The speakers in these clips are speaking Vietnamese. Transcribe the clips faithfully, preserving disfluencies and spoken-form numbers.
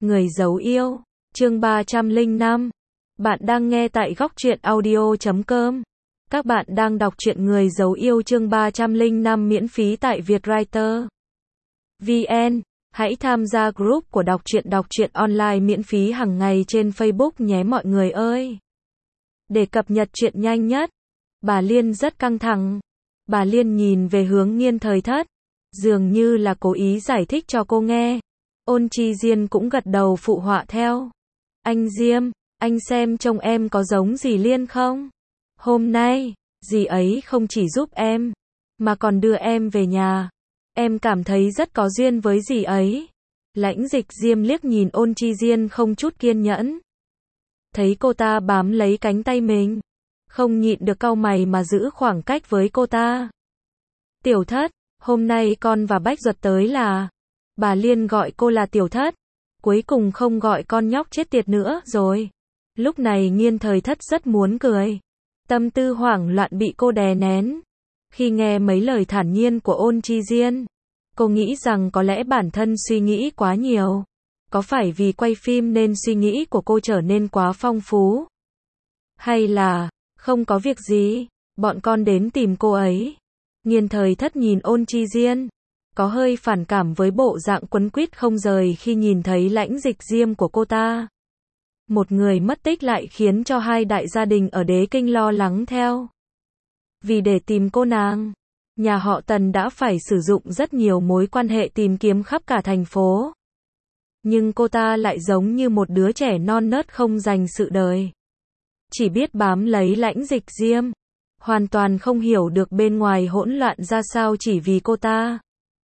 Người giấu yêu, chương ba trăm lẻ năm. Bạn đang nghe tại góc truyện audio chấm com. Các bạn đang đọc truyện Người giấu yêu chương ba trăm lẻ năm miễn phí tại Vietwriter chấm vn. Hãy tham gia group của đọc truyện đọc truyện online miễn phí hàng ngày trên Facebook nhé mọi người ơi. Để cập nhật truyện nhanh nhất. Bà Liên rất căng thẳng. Bà Liên nhìn về hướng Nghiên Thời Thất, dường như là cố ý giải thích cho cô nghe. Ôn Chi Diên cũng gật đầu phụ họa theo. Anh Diêm, anh xem trông em có giống dì Liên không? Hôm nay, dì ấy không chỉ giúp em, mà còn đưa em về nhà. Em cảm thấy rất có duyên với dì ấy. Lãnh Dịch Diêm liếc nhìn Ôn Chi Diên không chút kiên nhẫn. Thấy cô ta bám lấy cánh tay mình, không nhịn được cau mày mà giữ khoảng cách với cô ta. Tiểu Thất, hôm nay con và Bách Duật tới là... Bà Liên gọi cô là Tiểu Thất, cuối cùng không gọi con nhóc chết tiệt nữa rồi. Lúc này Nghiên Thời Thất rất muốn cười. Tâm tư hoảng loạn bị cô đè nén. Khi nghe mấy lời thản nhiên của Ôn Chi Diên, cô nghĩ rằng có lẽ bản thân suy nghĩ quá nhiều. Có phải vì quay phim nên suy nghĩ của cô trở nên quá phong phú? Hay là, không có việc gì, bọn con đến tìm cô ấy? Nghiên Thời Thất nhìn Ôn Chi Diên, có hơi phản cảm với bộ dạng quấn quýt không rời khi nhìn thấy Lãnh Dịch Diêm của cô ta. Một người mất tích lại khiến cho hai đại gia đình ở Đế Kinh lo lắng theo. Vì để tìm cô nàng, nhà họ Tần đã phải sử dụng rất nhiều mối quan hệ tìm kiếm khắp cả thành phố. Nhưng cô ta lại giống như một đứa trẻ non nớt không dành sự đời. Chỉ biết bám lấy Lãnh Dịch Diêm, hoàn toàn không hiểu được bên ngoài hỗn loạn ra sao chỉ vì cô ta.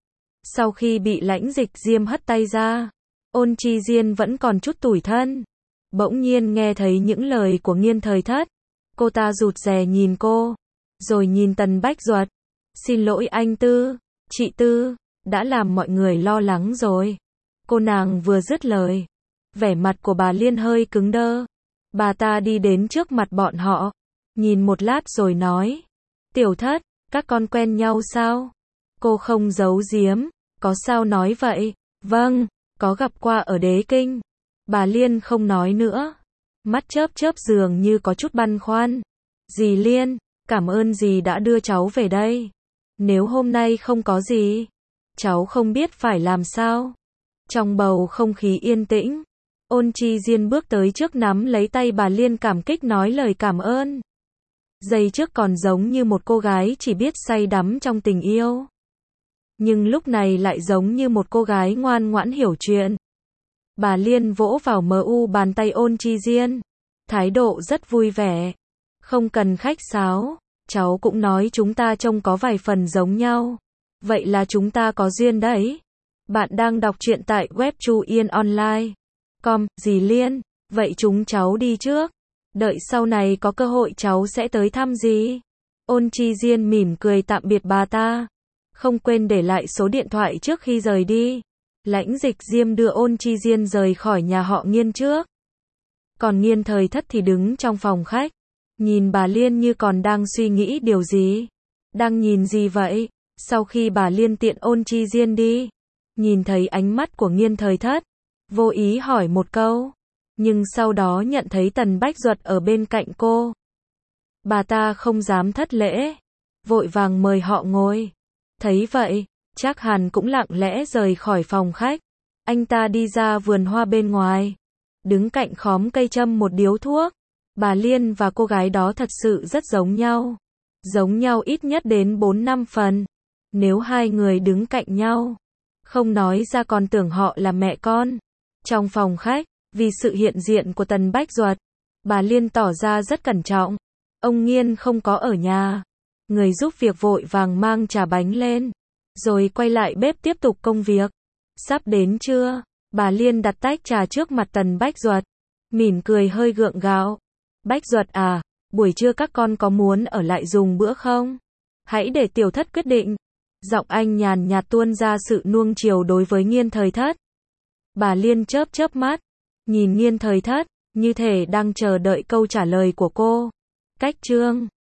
Sau khi bị Lãnh Dịch Diêm hất tay ra, Ôn Chi Diên vẫn còn chút tủi thân. Bỗng nhiên nghe thấy những lời của Nghiên Thời Thất. Cô ta rụt rè nhìn cô, rồi nhìn Tần Bách Duật. Xin lỗi anh Tư, chị Tư, đã làm mọi người lo lắng rồi. Cô nàng vừa dứt lời, vẻ mặt của bà Liên hơi cứng đơ. Bà ta đi đến trước mặt bọn họ, nhìn một lát rồi nói. Tiểu Thất, các con quen nhau sao? Cô không giấu giếm, có sao nói vậy? Vâng, có gặp qua ở Đế Kinh. Bà Liên không nói nữa, mắt chớp chớp dường như có chút băn khoăn. Dì Liên, cảm ơn dì đã đưa cháu về đây. Nếu hôm nay không có dì, cháu không biết phải làm sao. Trong bầu không khí yên tĩnh, Ôn Chi Diên bước tới trước nắm lấy tay bà Liên cảm kích nói lời cảm ơn. Giây trước còn giống như một cô gái chỉ biết say đắm trong tình yêu. Nhưng lúc này lại giống như một cô gái ngoan ngoãn hiểu chuyện. Bà Liên vỗ vào mờ u bàn tay Ôn Chi Diên, thái độ rất vui vẻ. Không cần khách sáo, cháu cũng nói chúng ta trông có vài phần giống nhau. Vậy là chúng ta có duyên đấy. Bạn đang đọc truyện tại web chu yên online chấm com. Dì Liên, vậy chúng cháu đi trước. Đợi sau này có cơ hội cháu sẽ tới thăm dì. Ôn Chi Diên mỉm cười tạm biệt bà ta, không quên để lại số điện thoại trước khi rời đi. Lãnh Dịch Diêm đưa Ôn Chi Diên rời khỏi nhà họ Nghiên trước. Còn Nghiên Thời Thất thì đứng trong phòng khách, nhìn bà Liên như còn đang suy nghĩ điều gì. Đang nhìn gì vậy? Sau khi bà Liên tiện Ôn Chi Diên đi, nhìn thấy ánh mắt của Nghiên Thời Thất, vô ý hỏi một câu, nhưng sau đó nhận thấy Tần Bách Duật ở bên cạnh cô. Bà ta không dám thất lễ, vội vàng mời họ ngồi. Thấy vậy, Trác Hàn cũng lặng lẽ rời khỏi phòng khách. Anh ta đi ra vườn hoa bên ngoài, đứng cạnh khóm cây châm một điếu thuốc. Bà Liên và cô gái đó thật sự rất giống nhau. Giống nhau ít nhất đến bốn năm phần. Nếu hai người đứng cạnh nhau, không nói ra còn tưởng họ là mẹ con. Trong phòng khách, vì sự hiện diện của Tần Bách Duật, bà Liên tỏ ra rất cẩn trọng. Ông Nghiên không có ở nhà. Người giúp việc vội vàng mang trà bánh lên, rồi quay lại bếp tiếp tục công việc. Sắp đến trưa, bà Liên đặt tách trà trước mặt Tần Bách Duật, mỉm cười hơi gượng gạo. Bách Duật à, buổi trưa các con có muốn ở lại dùng bữa không? Hãy để Tiểu Thất quyết định. Giọng anh nhàn nhạt tuôn ra sự nuông chiều đối với Nghiên Thời Thất. Bà Liên chớp chớp mắt, nhìn Nghiên Thời Thất, như thể đang chờ đợi câu trả lời của cô. Cách chương